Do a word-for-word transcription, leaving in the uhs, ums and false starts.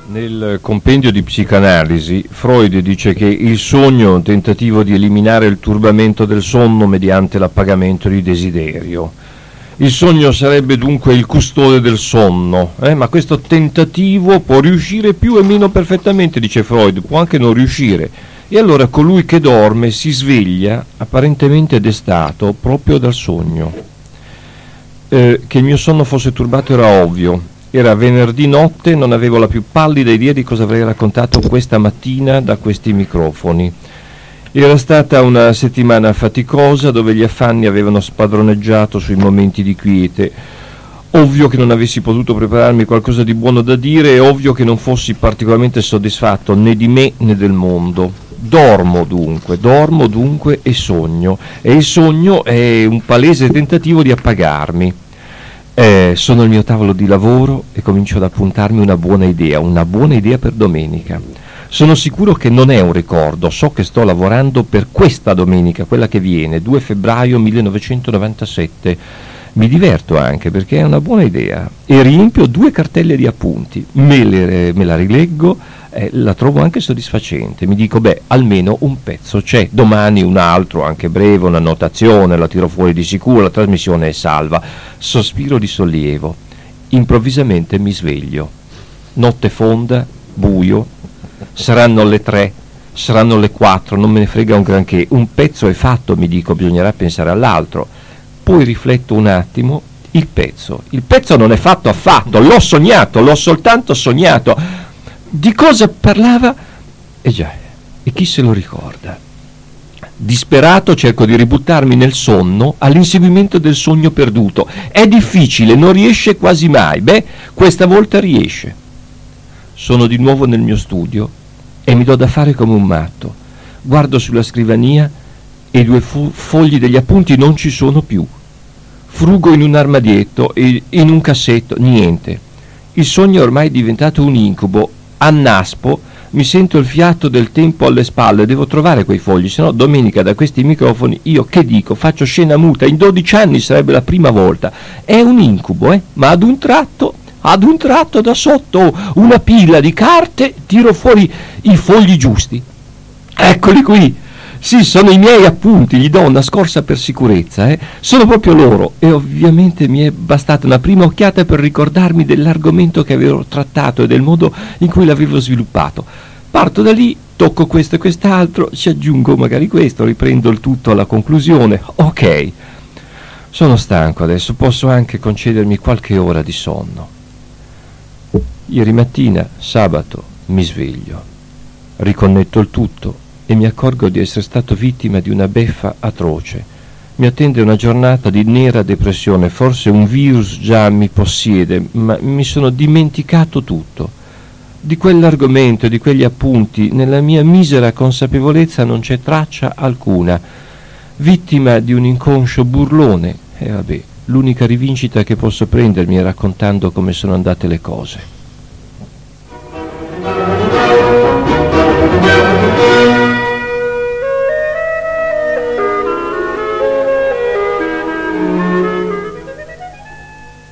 Nel compendio di psicanalisi, Freud dice che il sogno è un tentativo di eliminare il turbamento del sonno mediante l'appagamento di desiderio. Il sogno sarebbe dunque il custode del sonno, eh? Ma questo tentativo può riuscire più e meno perfettamente, dice Freud, può anche non riuscire. E allora colui che dorme si sveglia, apparentemente destato, proprio dal sogno. Eh, che il mio sonno fosse turbato era ovvio. Era venerdì notte, non avevo la più pallida idea di cosa avrei raccontato questa mattina da questi microfoni. Era stata una settimana faticosa dove gli affanni avevano spadroneggiato sui momenti di quiete. Ovvio che non avessi potuto prepararmi qualcosa di buono da dire e ovvio che non fossi particolarmente soddisfatto né di me né del mondo. Dormo dunque, dormo dunque e sogno. E il sogno è un palese tentativo di appagarmi. Eh, sono al mio tavolo di lavoro e comincio ad appuntarmi una buona idea, una buona idea per domenica. Sono sicuro che non è un ricordo, so che sto lavorando per questa domenica, quella che viene, due febbraio millenovecentonovantasette. Mi diverto anche perché è una buona idea e riempio due cartelle di appunti, me, le, me la rileggo, eh, la trovo anche soddisfacente, mi dico beh almeno un pezzo c'è, domani un altro, anche breve, una notazione, la tiro fuori di sicuro, la trasmissione è salva, sospiro di sollievo, improvvisamente mi sveglio, notte fonda, buio, saranno le tre, saranno le quattro, non me ne frega un granché, un pezzo è fatto, mi dico, bisognerà pensare all'altro. Poi rifletto un attimo, il pezzo. Il pezzo non è fatto affatto, l'ho sognato, l'ho soltanto sognato. Di cosa parlava? E già, e chi se lo ricorda? Disperato cerco di ributtarmi nel sonno all'inseguimento del sogno perduto. È difficile, non riesce quasi mai. Beh, questa volta riesce. Sono di nuovo nel mio studio e mi do da fare come un matto. Guardo sulla scrivania e i due fu- fogli degli appunti non ci sono più. Frugo in un armadietto e in un cassetto, niente. Il sogno è ormai diventato un incubo. Annaspo, mi sento il fiato del tempo alle spalle, devo trovare quei fogli, se no domenica da questi microfoni io che dico? Faccio scena muta, in dodici anni sarebbe la prima volta. È un incubo, eh? Ma ad un tratto, ad un tratto da sotto una pila di carte, tiro fuori i fogli giusti. Eccoli qui! Sì, sono i miei appunti, gli do una scorsa per sicurezza, eh? Sono proprio loro e ovviamente mi è bastata una prima occhiata per ricordarmi dell'argomento che avevo trattato e del modo in cui l'avevo sviluppato. Parto da lì, tocco questo e quest'altro, ci aggiungo magari questo, riprendo il tutto alla conclusione. Ok, sono stanco adesso, posso anche concedermi qualche ora di sonno. Ieri mattina, sabato, mi sveglio, riconnetto il tutto e mi accorgo di essere stato vittima di una beffa atroce. Mi attende una giornata di nera depressione, forse un virus già mi possiede, ma mi sono dimenticato tutto. Di quell'argomento, di quegli appunti, nella mia misera consapevolezza non c'è traccia alcuna. Vittima di un inconscio burlone, e vabbè, l'unica rivincita che posso prendermi è raccontando come sono andate le cose.